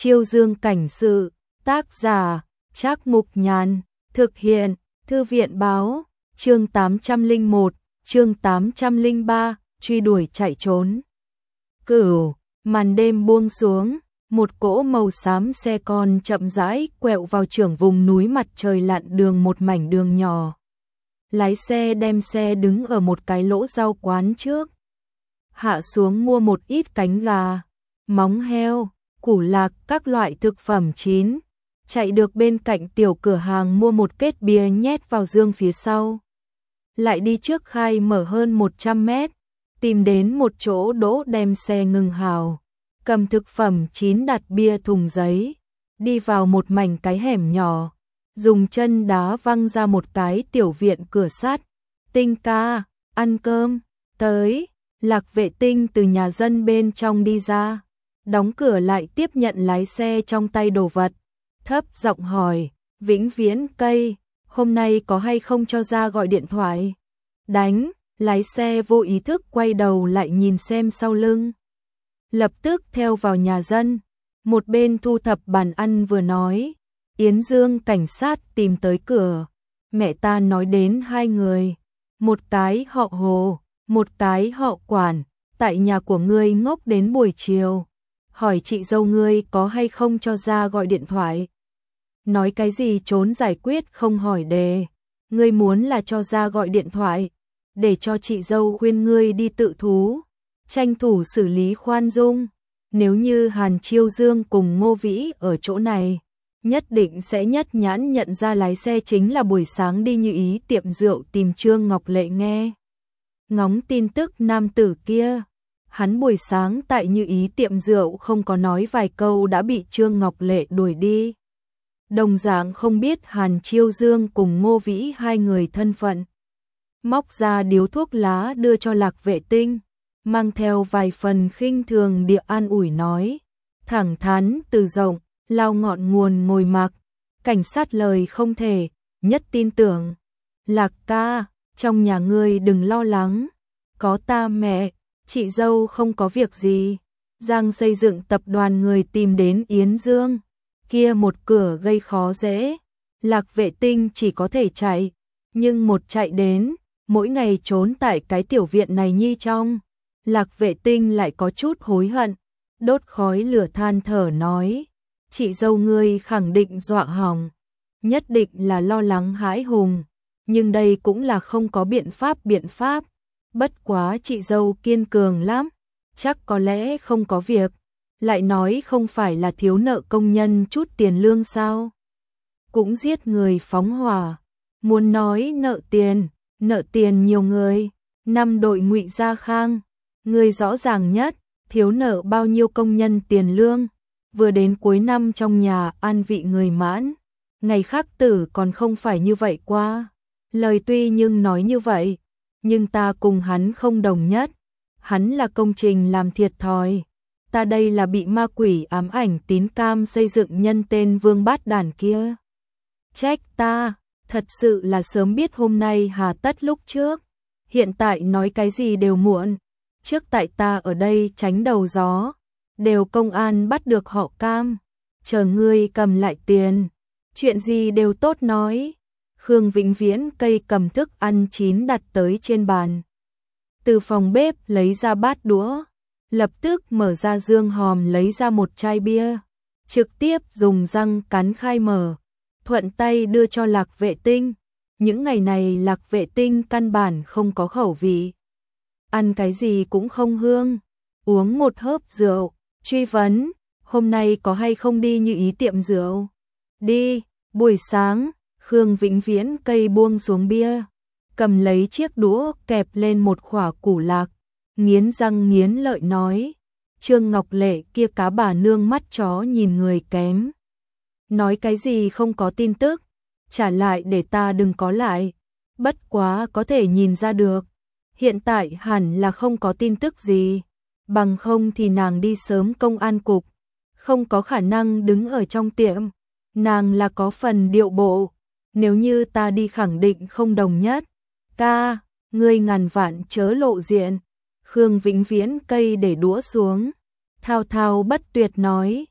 Chiêu Dương cảnh sự, tác giả, Trác Mục Nhàn, thực hiện, Thư viện báo, chương 801, chương 803, truy đuổi chạy trốn. Cửu, màn đêm buông xuống, một cỗ màu xám xe con chậm rãi quẹo vào chưởng vùng núi mặt trời lặn đường một mảnh đường nhỏ. Lái xe đem xe đứng ở một cái lỗ rau quán trước. Hạ xuống mua một ít cánh gà, móng heo, củ lạc, các loại thực phẩm chín. Chạy được bên cạnh tiểu cửa hàng mua một kết bia nhét vào dương phía sau. Lại đi trước khai mở hơn 100 mét, tìm đến một chỗ đỗ đem xe ngừng hào. Cầm thực phẩm chín đặt bia thùng giấy, đi vào một mảnh cái hẻm nhỏ, dùng chân đá văng ra một cái tiểu viện cửa sắt. Tinh ca, ăn cơm, tới. Lạc Vệ Tinh từ nhà dân bên trong đi ra, đóng cửa lại tiếp nhận lái xe trong tay đồ vật, thấp giọng hỏi, Vĩnh Viễn cây, hôm nay có hay không cho ra gọi điện thoại? Đánh, lái xe vô ý thức quay đầu lại nhìn xem sau lưng. Lập tức theo vào nhà dân, một bên thu thập bàn ăn vừa nói, Yến Dương cảnh sát tìm tới cửa, mẹ ta nói đến hai người, một cái họ Hồ, một cái họ Quản, tại nhà của ngươi ngốc đến buổi chiều, hỏi chị dâu ngươi có hay không cho ra gọi điện thoại. Nói cái gì trốn giải quyết không hỏi đề, ngươi muốn là cho ra gọi điện thoại, để cho chị dâu khuyên ngươi đi tự thú, tranh thủ xử lý khoan dung. Nếu như Hàn Chiêu Dương cùng Ngô Vĩ ở chỗ này, nhất định sẽ nhất nhãn nhận ra lái xe chính là buổi sáng đi Như Ý tiệm rượu tìm Trương Ngọc Lệ nghe ngóng tin tức nam tử kia. Hắn buổi sáng tại Như Ý tiệm rượu không có nói vài câu đã bị Trương Ngọc Lệ đuổi đi. Đồng dạng không biết Hàn Chiêu Dương cùng Ngô Vĩ hai người thân phận. Móc ra điếu thuốc lá đưa cho Lạc Vệ Tinh, mang theo vài phần khinh thường địa an ủi nói, thẳng thắn từ rộng, lao ngọn nguồn ngồi mặc, cảnh sát lời không thể, nhất tin tưởng. Lạc ca, trong nhà ngươi đừng lo lắng, có ta mẹ, chị dâu không có việc gì. Giang xây dựng tập đoàn người tìm đến Yến Dương, kia một cửa gây khó dễ, Lạc Vệ Tinh chỉ có thể chạy, nhưng một chạy đến, mỗi ngày trốn tại cái tiểu viện này nhi trong. Lạc Vệ Tinh lại có chút hối hận, đốt khói lửa than thở nói, chị dâu ngươi khẳng định dọa hỏng, nhất định là lo lắng hãi hùng, nhưng đây cũng là không có biện pháp, bất quá chị dâu kiên cường lắm, chắc có lẽ không có việc, lại nói không phải là thiếu nợ công nhân chút tiền lương sao, cũng giết người phóng hỏa, muốn nói nợ tiền nhiều người, năm đội Ngụy Gia Khang, người rõ ràng nhất, thiếu nợ bao nhiêu công nhân tiền lương, vừa đến cuối năm trong nhà an vị người mãn, ngày khác tử còn không phải như vậy qua. Lời tuy nhưng nói như vậy, nhưng ta cùng hắn không đồng nhất, hắn là công trình làm thiệt thòi, ta đây là bị ma quỷ ám ảnh tín cam xây dựng nhân tên Vương Bát Đản kia. Trách ta, thật sự là sớm biết hôm nay hà tất lúc trước, hiện tại nói cái gì đều muộn, trước tại ta ở đây tránh đầu gió, đều công an bắt được họ Cam, chờ ngươi cầm lại tiền, chuyện gì đều tốt nói. Khương Vĩnh Viễn cây cầm thức ăn chín đặt tới trên bàn. Từ phòng bếp lấy ra bát đũa, lập tức mở ra dương hòm lấy ra một chai bia, trực tiếp dùng răng cắn khai mở, thuận tay đưa cho Lạc Vệ Tinh. Những ngày này Lạc Vệ Tinh căn bản không có khẩu vị, ăn cái gì cũng không hương, uống một hớp rượu, truy vấn, hôm nay có hay không đi Như Ý tiệm rượu? Đi, buổi sáng. Khương Vĩnh Viễn cây buông xuống bia, cầm lấy chiếc đũa kẹp lên một khỏa củ lạc, nghiến răng nghiến lợi nói, Trương Ngọc Lệ kia cá bà nương mắt chó nhìn người kém. Nói cái gì không có tin tức, trả lại để ta đừng có lại, bất quá có thể nhìn ra được, hiện tại hẳn là không có tin tức gì, bằng không thì nàng đi sớm công an cục, không có khả năng đứng ở trong tiệm, nàng là có phần điệu bộ. Nếu như ta đi khẳng định không đồng nhất. Ca, ngươi ngàn vạn chớ lộ diện. Khương Vĩnh Viễn cây để đũa xuống, thao thao bất tuyệt nói.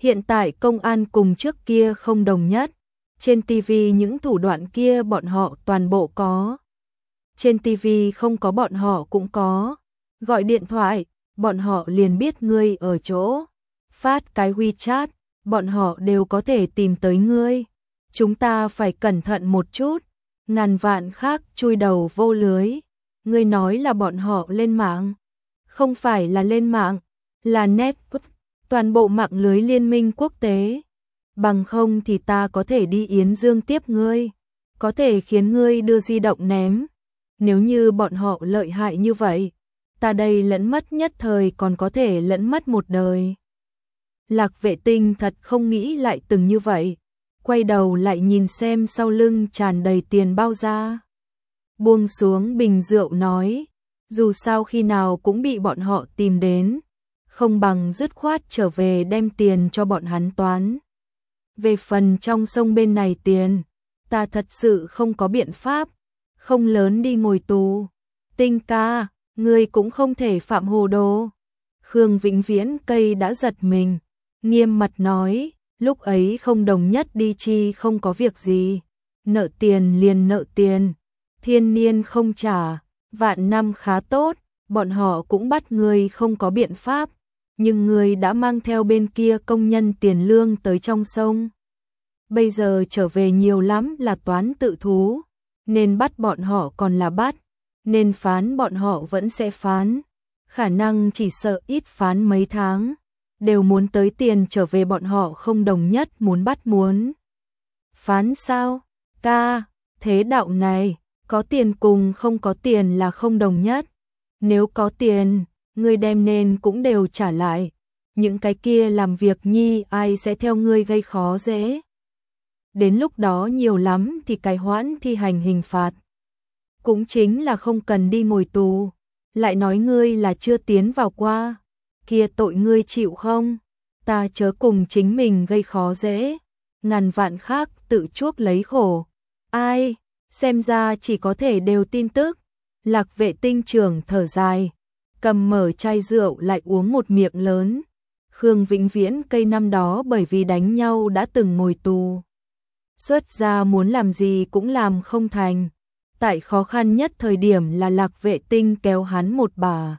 Hiện tại công an cùng trước kia không đồng nhất. Trên TV những thủ đoạn kia bọn họ toàn bộ có. Trên TV không có bọn họ cũng có. Gọi điện thoại, bọn họ liền biết ngươi ở chỗ. Phát cái WeChat, bọn họ đều có thể tìm tới ngươi. Chúng ta phải cẩn thận một chút, ngàn vạn khác chui đầu vô lưới. Ngươi nói là bọn họ lên mạng. Không phải là lên mạng, là network, toàn bộ mạng lưới liên minh quốc tế. Bằng không thì ta có thể đi Yến Dương tiếp ngươi, có thể khiến ngươi đưa di động ném. Nếu như bọn họ lợi hại như vậy, ta đây lẫn mất nhất thời còn có thể lẫn mất một đời. Lạc Vệ Tinh thật không nghĩ lại từng như vậy, quay đầu lại nhìn xem sau lưng tràn đầy tiền bao ra. Buông xuống bình rượu nói, dù sao khi nào cũng bị bọn họ tìm đến, không bằng dứt khoát trở về đem tiền cho bọn hắn toán. Về phần trong sông bên này tiền, ta thật sự không có biện pháp, không lớn đi ngồi tù. Tinh ca, ngươi cũng không thể phạm hồ đồ. Khương Vĩnh Viễn cây đã giật mình, nghiêm mặt nói, lúc ấy không đồng nhất đi chi không có việc gì. Nợ tiền liền nợ tiền, thiên niên không trả, vạn năm khá tốt, bọn họ cũng bắt ngươi không có biện pháp. Nhưng ngươi đã mang theo bên kia công nhân tiền lương tới trong sông. Bây giờ trở về nhiều lắm là toán tự thú, nên bắt bọn họ còn là bắt, nên phán bọn họ vẫn sẽ phán. Khả năng chỉ sợ ít phán mấy tháng, đều muốn tới tiền trở về bọn họ không đồng nhất muốn bắt muốn. Phán sao? Ca, thế đạo này, có tiền cùng không có tiền là không đồng nhất. Nếu có tiền, ngươi đem nên cũng đều trả lại. Những cái kia làm việc nhi ai sẽ theo ngươi gây khó dễ. Đến lúc đó nhiều lắm thì cai hoãn thi hành hình phạt. Cũng chính là không cần đi ngồi tù. Lại nói ngươi là chưa tiến vào qua. Kia tội ngươi chịu không? Ta chớ cùng chính mình gây khó dễ. Ngàn vạn khác tự chuốc lấy khổ. Ai? Xem ra chỉ có thể đều tin tức. Lạc Vệ Tinh trưởng thở dài, cầm mở chai rượu lại uống một miệng lớn. Khương Vĩnh Viễn cây năm đó bởi vì đánh nhau đã từng ngồi tù. Xuất ra muốn làm gì cũng làm không thành. Tại khó khăn nhất thời điểm là Lạc Vệ Tinh kéo hắn một bà.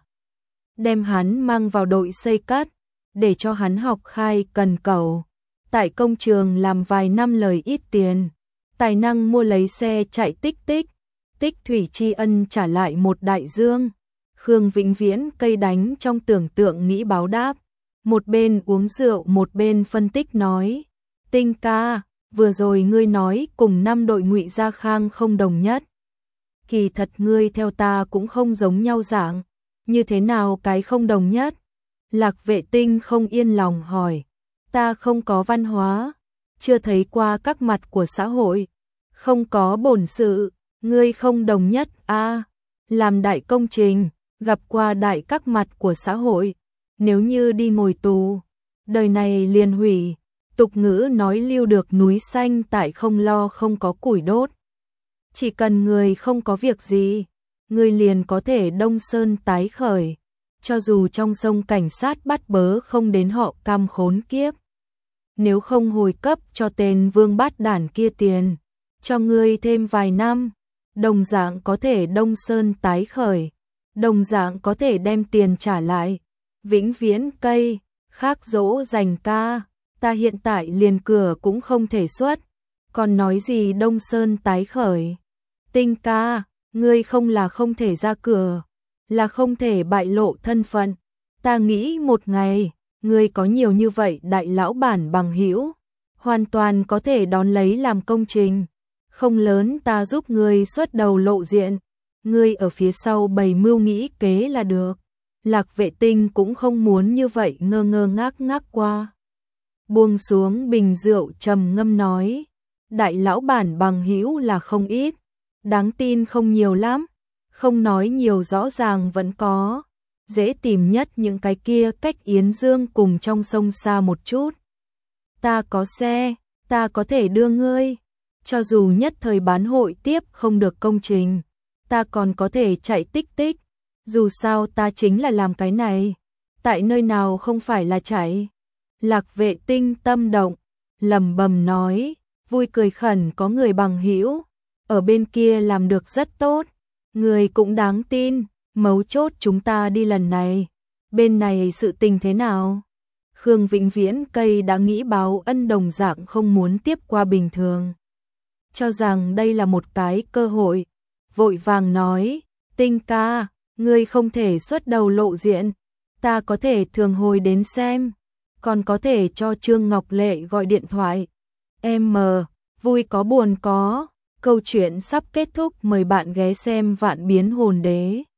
Đem hắn mang vào đội xây cất, để cho hắn học khai cần cẩu. Tại công trường làm vài năm lời ít tiền. Tài năng mua lấy xe chạy tích tích. Tích thủy tri ân trả lại một đại dương. Khương Vĩnh Viễn cây đánh trong tưởng tượng nghĩ báo đáp. Một bên uống rượu một bên phân tích nói. Tinh ca, vừa rồi ngươi nói cùng 5 đội Ngụy Gia Khang không đồng nhất. Kỳ thật ngươi theo ta cũng không giống nhau dạng. Như thế nào cái không đồng nhất? Lạc Vệ Tinh không yên lòng hỏi. Ta không có văn hóa, chưa thấy qua các mặt của xã hội, không có bổn sự. Ngươi không đồng nhất a, làm đại công trình, gặp qua đại các mặt của xã hội, nếu như đi ngồi tù, đời này liền hủy. Tục ngữ nói lưu được núi xanh tại không lo không có củi đốt. Chỉ cần người không có việc gì, người liền có thể đông sơn tái khởi, cho dù trong sông cảnh sát bắt bớ không đến họ cam khốn kiếp. Nếu không hồi cấp cho tên vương bát đản kia tiền, cho ngươi thêm vài năm, đồng dạng có thể đông sơn tái khởi, đồng dạng có thể đem tiền trả lại. Vĩnh Viễn cây, khác dỗ dành ca, ta hiện tại liền cửa cũng không thể xuất, còn nói gì đông sơn tái khởi. Tinh ca, ngươi không là không thể ra cửa, là không thể bại lộ thân phận. Ta nghĩ một ngày, ngươi có nhiều như vậy đại lão bản bằng hữu, hoàn toàn có thể đón lấy làm công trình. Không lớn ta giúp ngươi xuất đầu lộ diện, ngươi ở phía sau bày mưu nghĩ kế là được. Lạc Vệ Tinh cũng không muốn như vậy ngơ ngơ ngác ngác qua. Buông xuống bình rượu trầm ngâm nói, đại lão bản bằng hữu là không ít, đáng tin không nhiều lắm, không nói nhiều rõ ràng vẫn có, dễ tìm nhất những cái kia cách Yến Dương cùng trong sông xa một chút. Ta có xe, ta có thể đưa ngươi, cho dù nhất thời bán hội tiếp không được công trình, ta còn có thể chạy tích tích, dù sao ta chính là làm cái này, tại nơi nào không phải là chạy. Lạc Vệ Tinh tâm động, lẩm bẩm nói, vui cười khẩn có người bằng hữu ở bên kia làm được rất tốt, người cũng đáng tin, mấu chốt chúng ta đi lần này, bên này sự tình thế nào? Khương Vĩnh Viễn cây đã nghĩ báo ân đồng dạng không muốn tiếp qua bình thường, cho rằng đây là một cái cơ hội, vội vàng nói, Tinh ca, ngươi không thể xuất đầu lộ diện, ta có thể thường hồi đến xem, còn có thể cho Trương Ngọc Lệ gọi điện thoại. Em vui có buồn có, câu chuyện sắp kết thúc, mời bạn ghé xem Vạn Biến Hồn Đế.